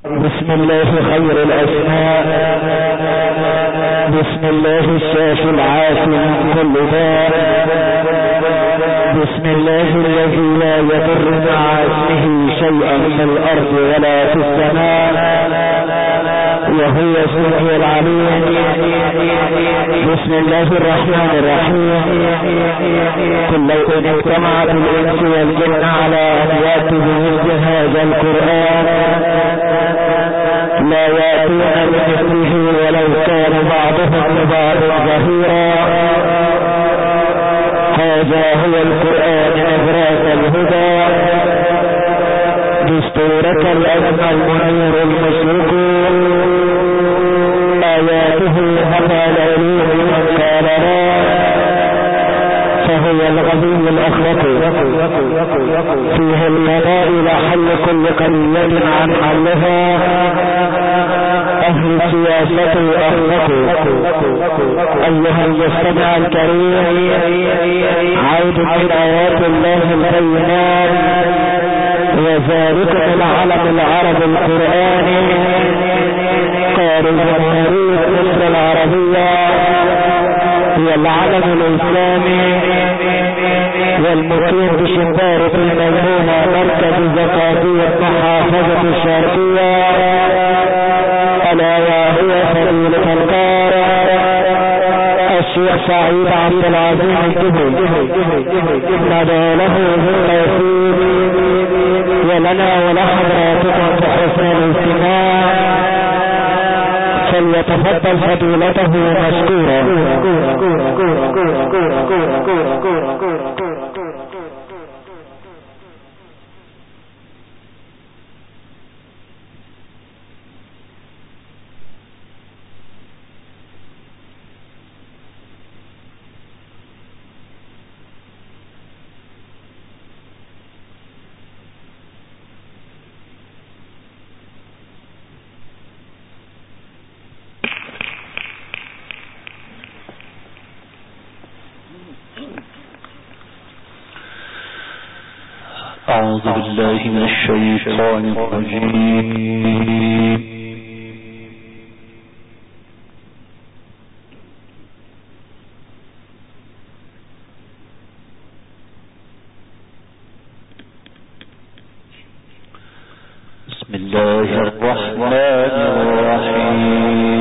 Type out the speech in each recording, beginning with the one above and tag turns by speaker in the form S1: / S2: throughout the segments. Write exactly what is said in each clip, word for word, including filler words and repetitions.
S1: بسم الله خير الأسماء، بسم الله الشافي العافي من كل داء، بسم الله الذي لا يضر مع اسمه شيئا في الأرض ولا في السماء، وهو السميع العليم. بسم الله الرحمن الرحيم. قل لو ان اجتمعت الانس والجن على ان ياتوا بمثل هذا القران لا ياتون بمثله ولو كان بعضهم لبعض ظهيرا. هذا هو القران نبراس الهدى، دستورك الأزمى المنير المشرق، آياته هدى العلوم من قال لا، فهو الغني الأخلاق فيه القضاء لحل كل قضية عن حلها، أهل السياسة أخلاق. أيها المستمع الكريم، عود من آيات الله البينات، وذلك العلم العربي القرآني قارئ جمهورية مصر العربية، هو العلم الإسلامي والمقيم بشبارة الميمونة مركز زقازية محافظة الشرقية، ألا وهو فضيلة القارئ الشيخ سعيد عبد العزيز الجبري، ندعو له بالتوفيق ولنا ولحضراتكم بحسن الاستماع، فليتفضل فضيلته مشكورا.
S2: أعوذ بالله من الشيطان الرجيم. بسم الله الرحمن الرحيم.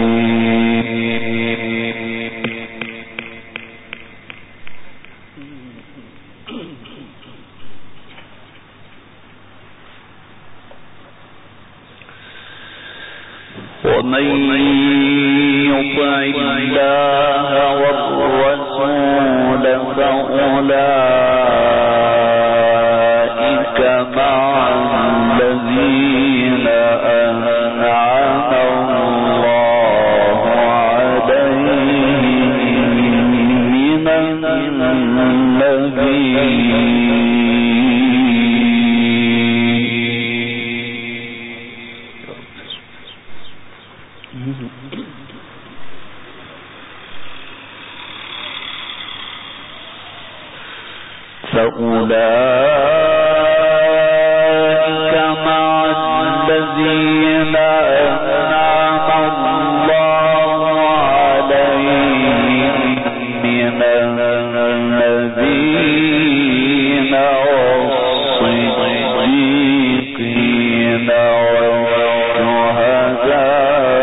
S2: ومن يطع الله والرسول فأولئك مع الذين أنعم الله عليهم من النبيين فأولئك مع الذين أنعم الله عليهم من النبيين والصديقين والشهداء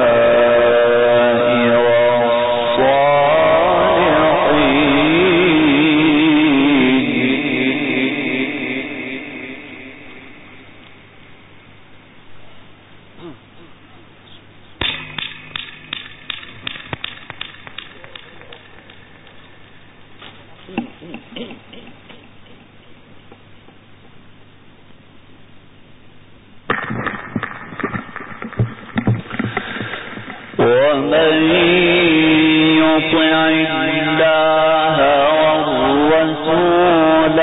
S2: ومن يطع الله والرسول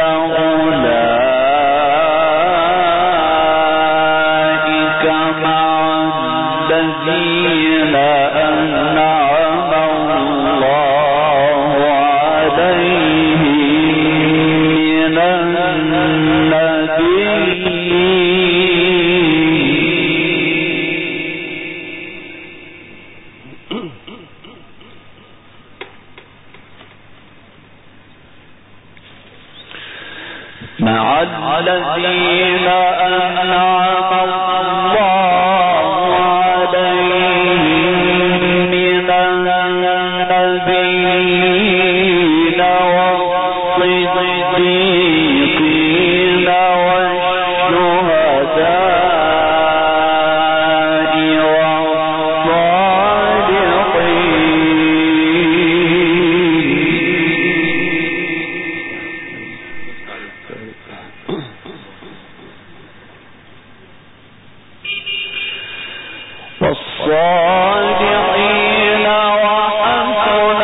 S2: فأولئك مع الذين أنعم الله عليهم من النبيين الذين أنعم الله عليهم من النبيين والصديقين والشهداء والصالحين وحسن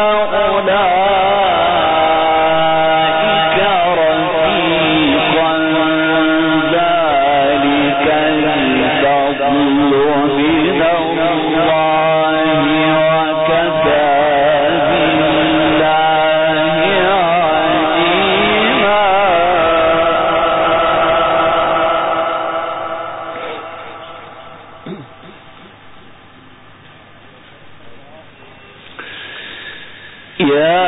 S2: أولئك رفيقا ذلك الفضل من الله وكفى بالله عليما. يا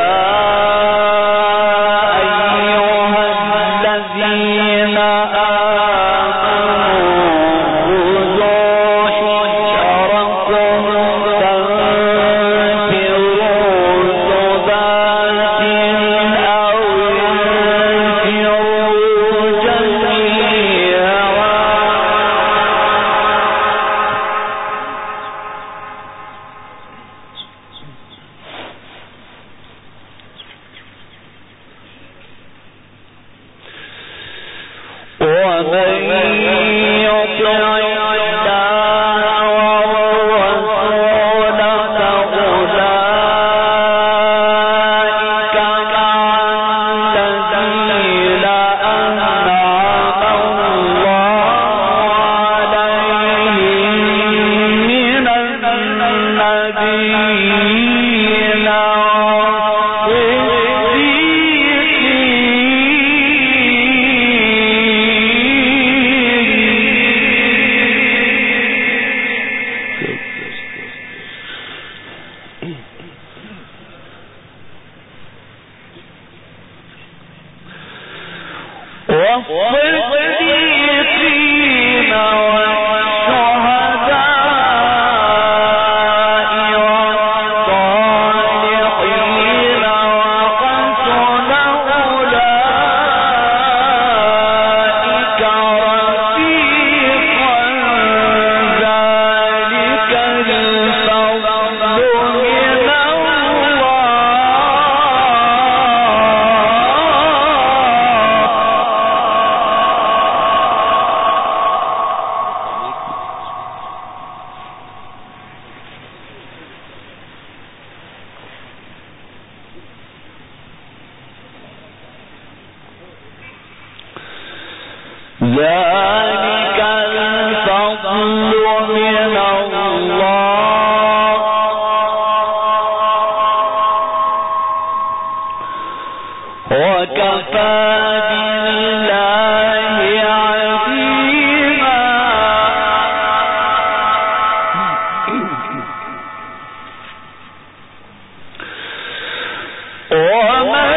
S2: أيها الذين آمنوا خذوا حذركم فانفروا ثبات أو انفروا جميعا. ومن يطع الله والرسول فأولئك مع الذين أنعم الله عليهم من النبيين والصديقين والشهداء والصالحين وحسن أولئك رفيقا ذلك الفضل من ذلك الفضل من الله وكفى بالله عليما. ومن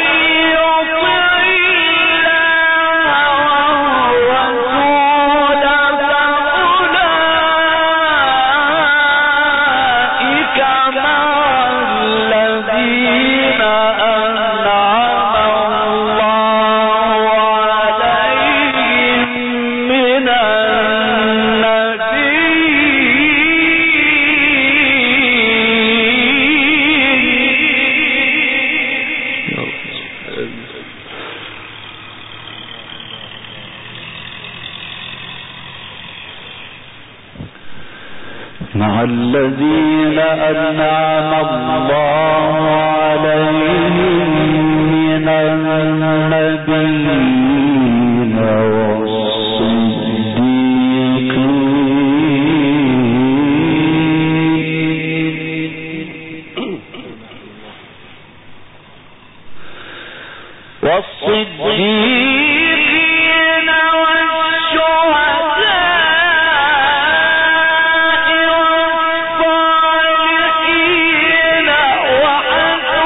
S2: مع الذين أنعم الله عليهم من النبيين والصديقين والصديقين والشهداء والصالحين وحسن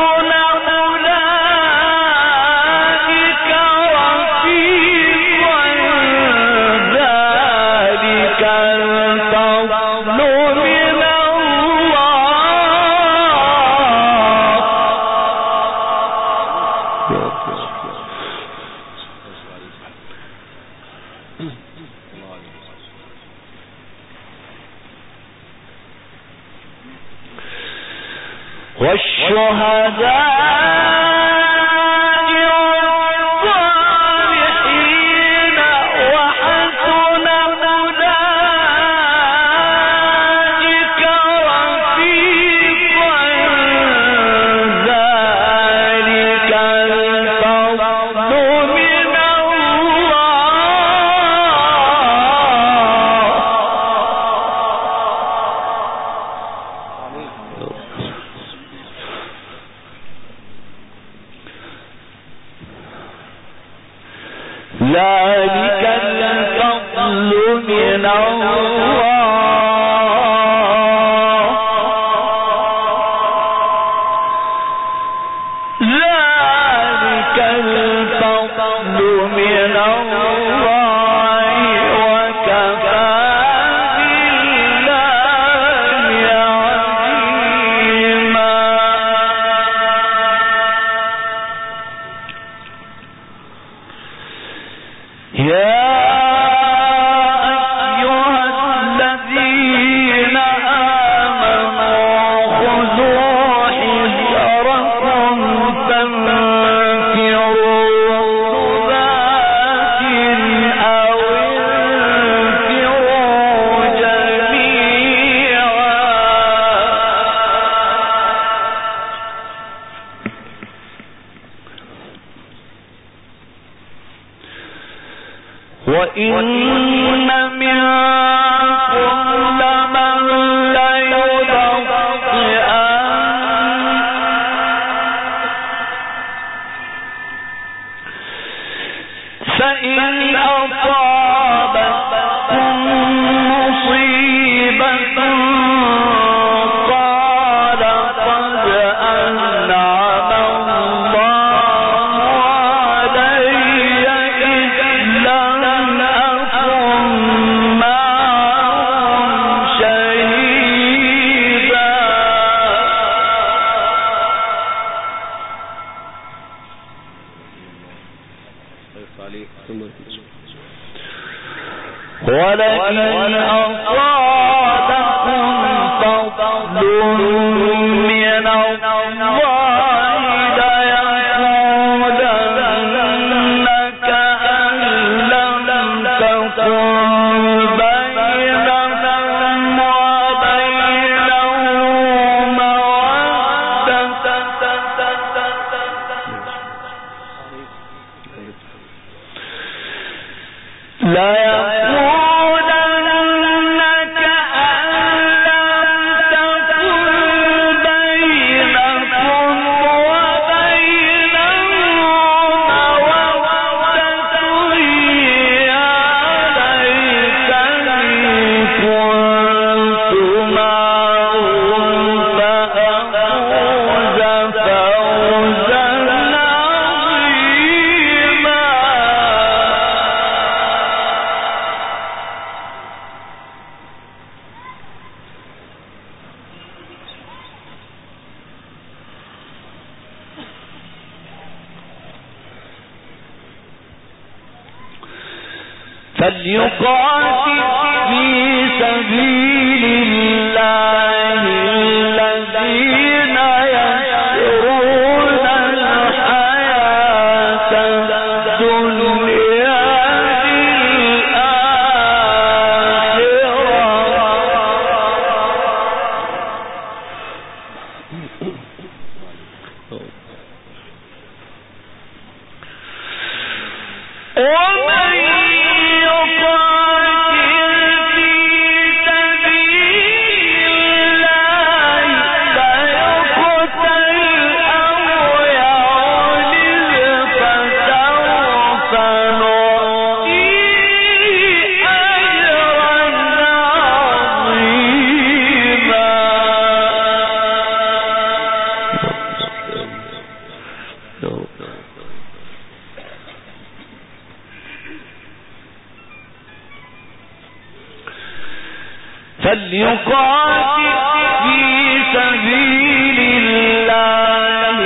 S2: فليقاتل في سبيل الله الذين يشرون الحياة الدنيا فليقاتل في سبيل الله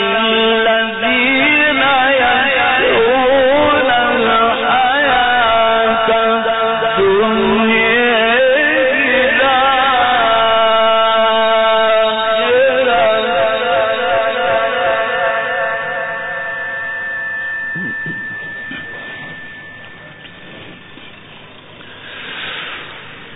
S2: الذين يشرون الحياة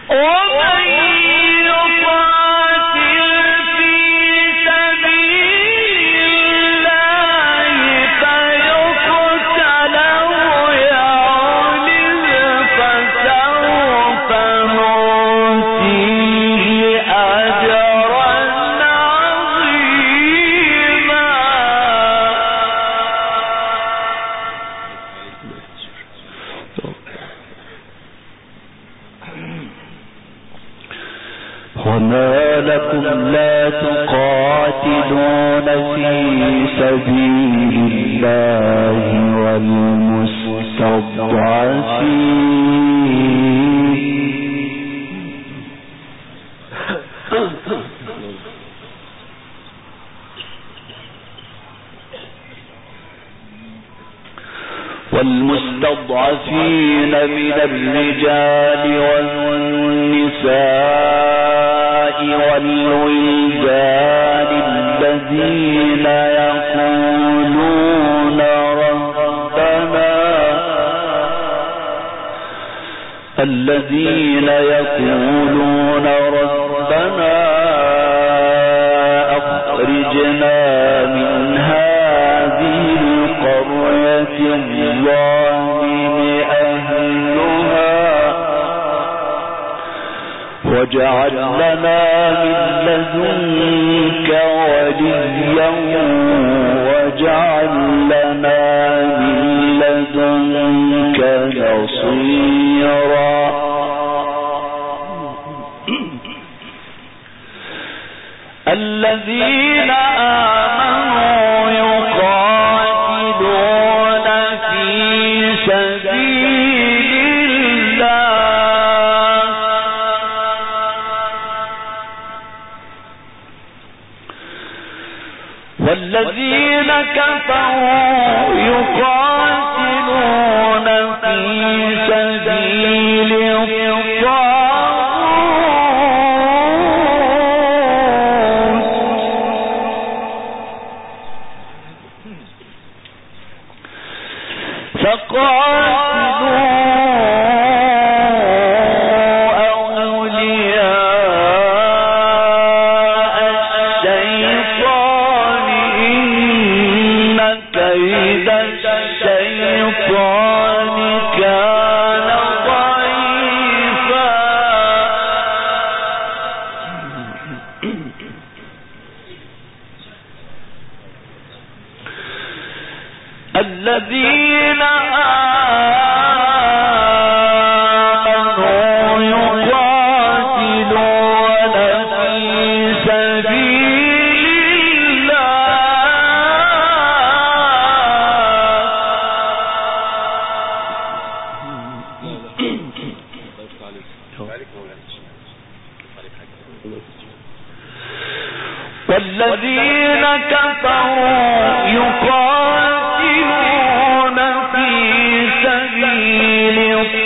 S1: وما لكم لا تقاتلون في سبيل الله والمستضعفين والمستضعفين من الرجال والنساء والولدان الذين يقولون ربنا الذين يقولون ربنا أخرجنا من هذه القرية الظالم أهلها واجعل لنا من لدنك وليا واجعل لنا من لدنك نصيرا. الذين آمنوا يقاتلون في سبيل الله والذين كفروا يقاتلون في سبيل الذين آمنوا يقاتلون في سبيل الله والذين كفروا يقاتلون في سبيل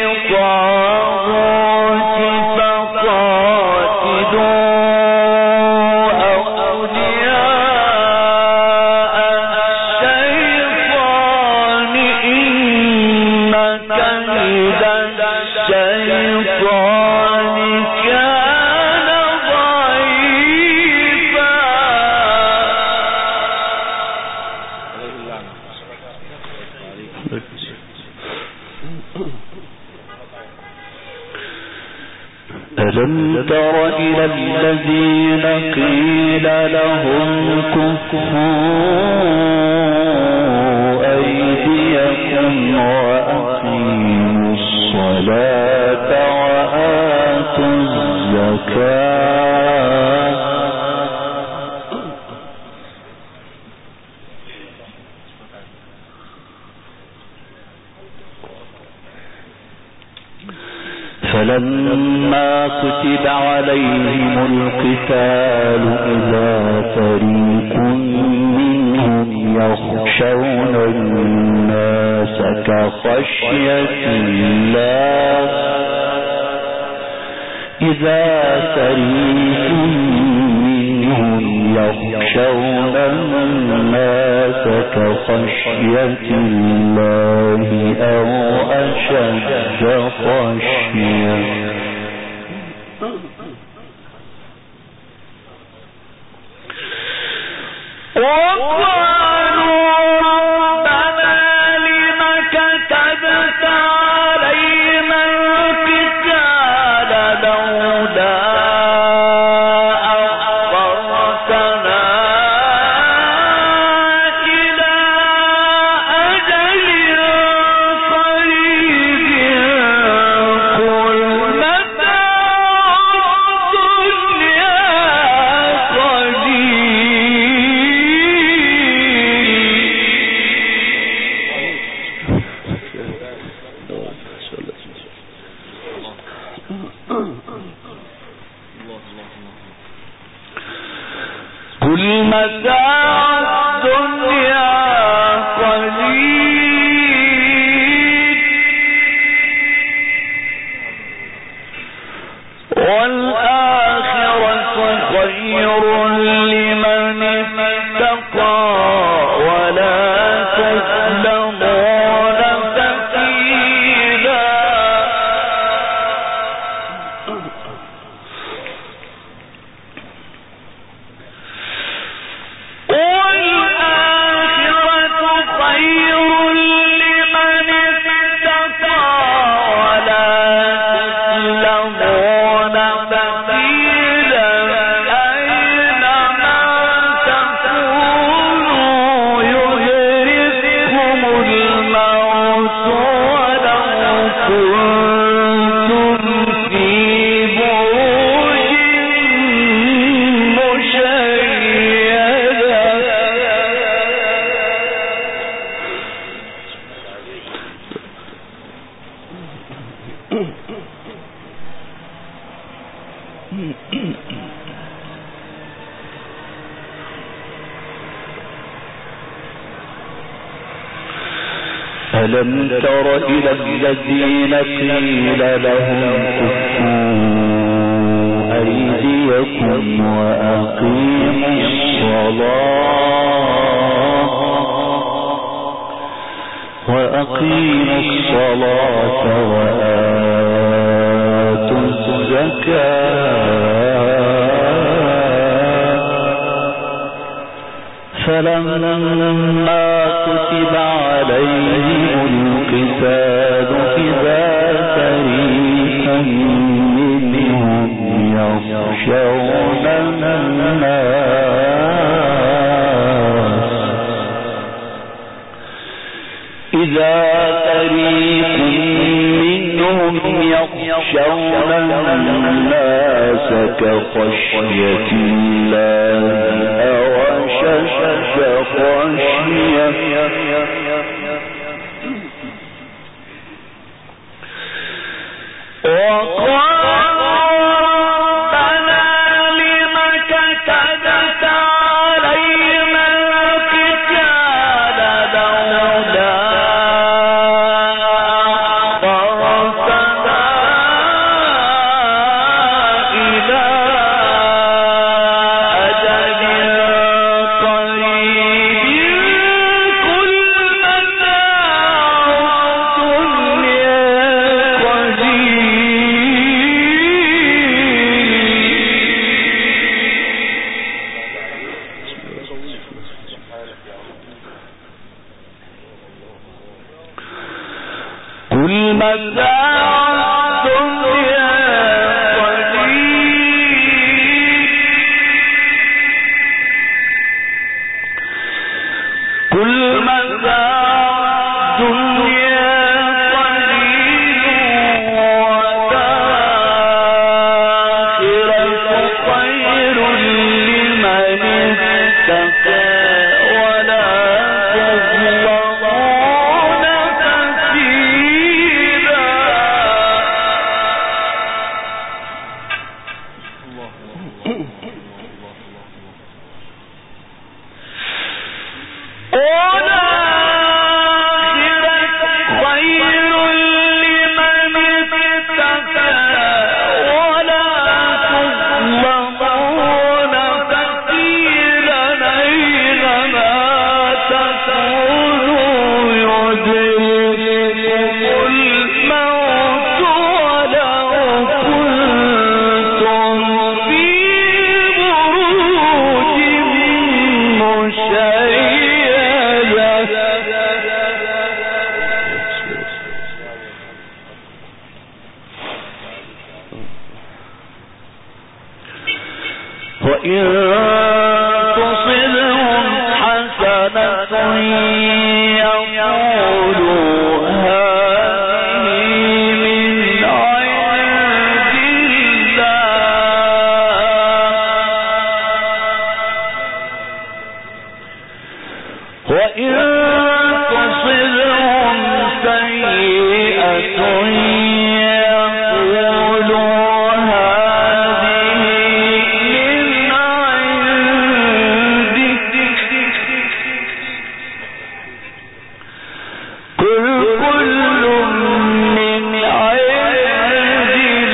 S1: الطاغوت فقاتلوا أولياء الشيطان إن كيد الشيطان كان ضعيفا. ألم تر إلى الذين قيل لهم كفوا أيديكم وأقيموا الصلاة وآتوا الزكاة فلما كتب عليهم القتال إذا فريق منهم يخشون الناس كخشية الله إذا فريق منهم يخشون الناس كخشية الله أو أشد خشية ألم تر إلى الذين قيل لهم كفوا أيديكم وأقيموا الصلاة وأقيموا الصلاة وآتوا الزكاة فلما كتب عليهم القتال إذا فريق منهم يخشون الناس إذا فريق منهم يخشون الناس كخشية الله وأشد خشية
S2: قريب وإن تصبهم حسنة يقولوا هذه من عند الله وإن تصبهم سيئة يقولوا هذه من عندك قل كل من عند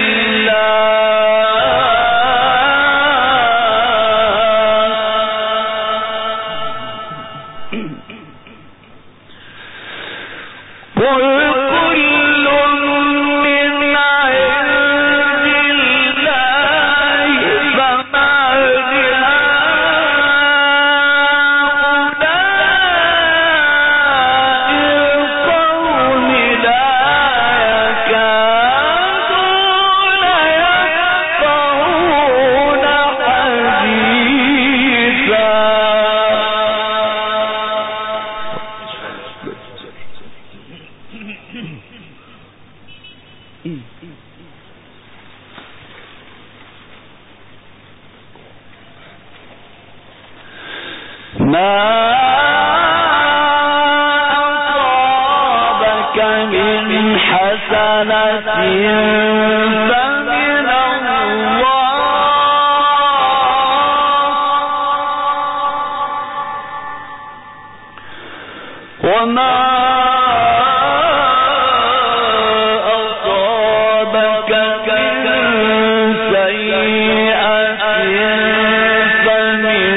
S2: ما أصابك من حسنة فمن الله وما أصابك من سيئة فمن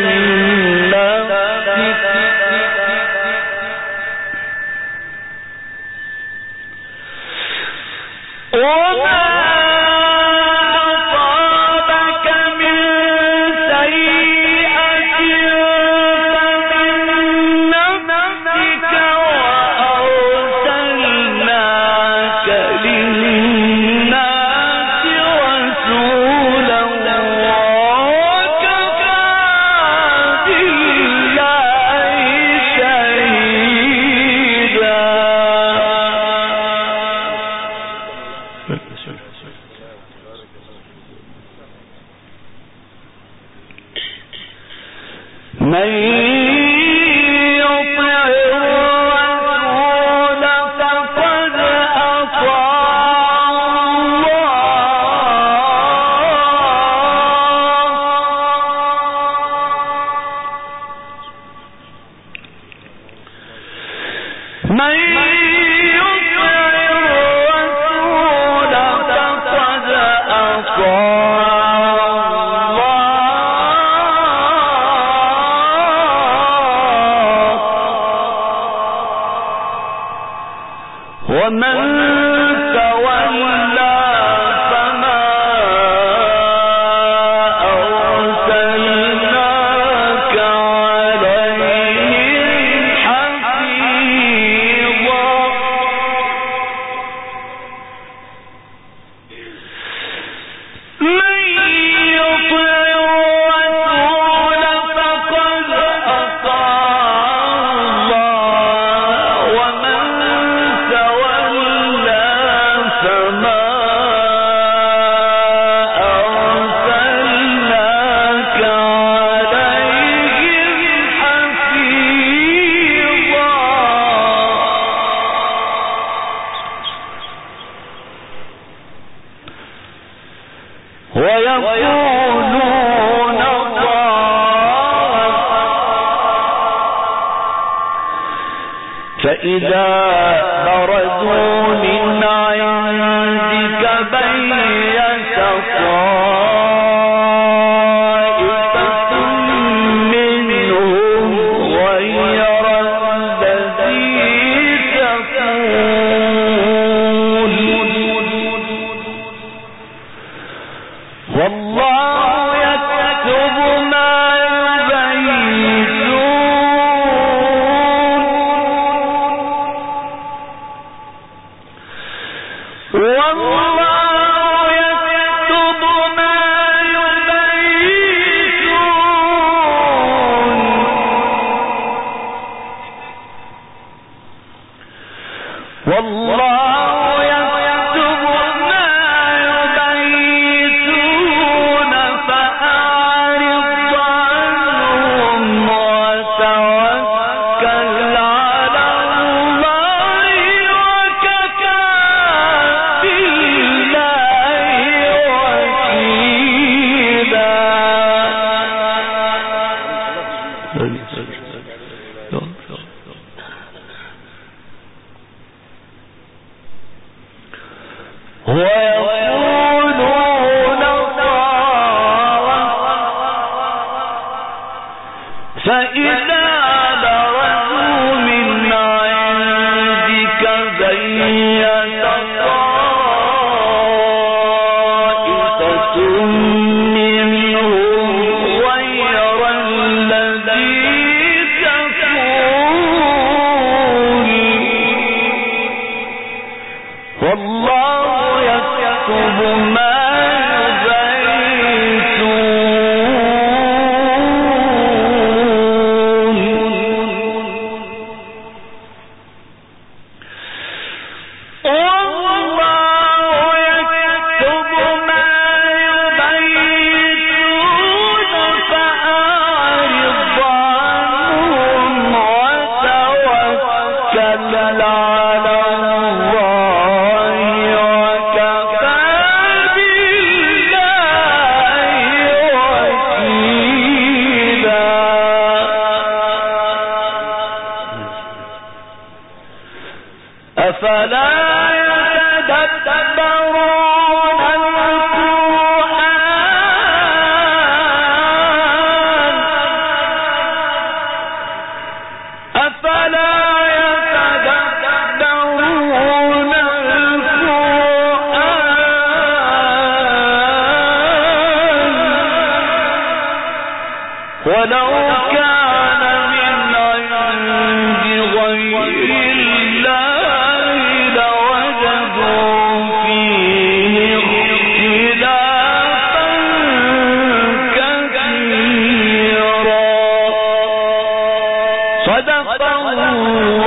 S2: من يطع الرسول فقد أطاع الله من يطع الرسول فقد أطاع ومن تولى فما أرسلناك عليهم حفيظا من يطع الرسول فقد أطاع الله ومن ويقولون فإذا برزوا من عندك بيت طائفة منهم غير الذي تقول والله يكتب ما يبيتون والله يكتب ما يبيتون فإذا برزوا من عندك بيت طائفة منهم غير الذي تقول والله يكتب ما ولو كان من عند غير الله لوجدوا فيه اختلافا كثيرا صدق الله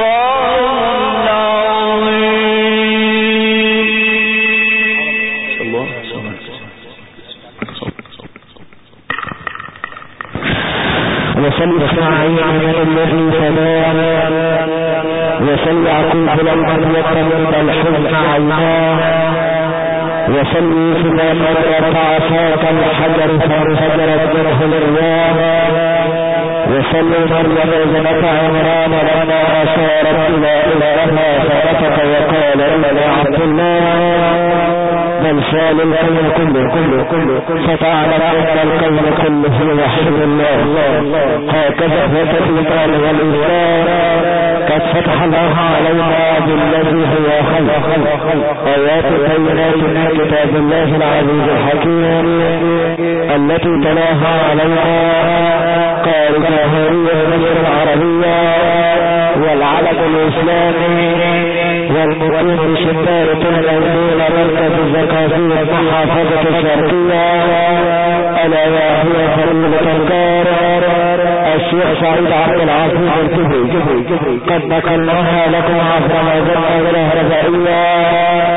S1: وصل إسماعيل من الذي فدان وصل يعقوب لمن يتمد الحزن عيناه وصل يوسف من رفع فوق الحجر فانفجرت منه الرياح وصل مريم ابنة عمران لما أشارت إلى إلهها فنطق وقال إنني عبد الله بل سال الكون كله كله كله فتعلم أن الكون كله وحد الله هكذا هو الإيمان والإسلام قد فتح الله علينا بالذي هو خلق آيات بينات من كتاب الله العزيز الحكيم التي تلاها علينا قال جمهورية مصر العربية والعلم الإسلامي والمقيم بشتارة الأولين مركز الزكازية محافظة الشرقية ألا وهي فريضة القرار الشيخ سعيد عبد العزيز الكبري قد نقلناها لكم عبر مجمع الرهبائية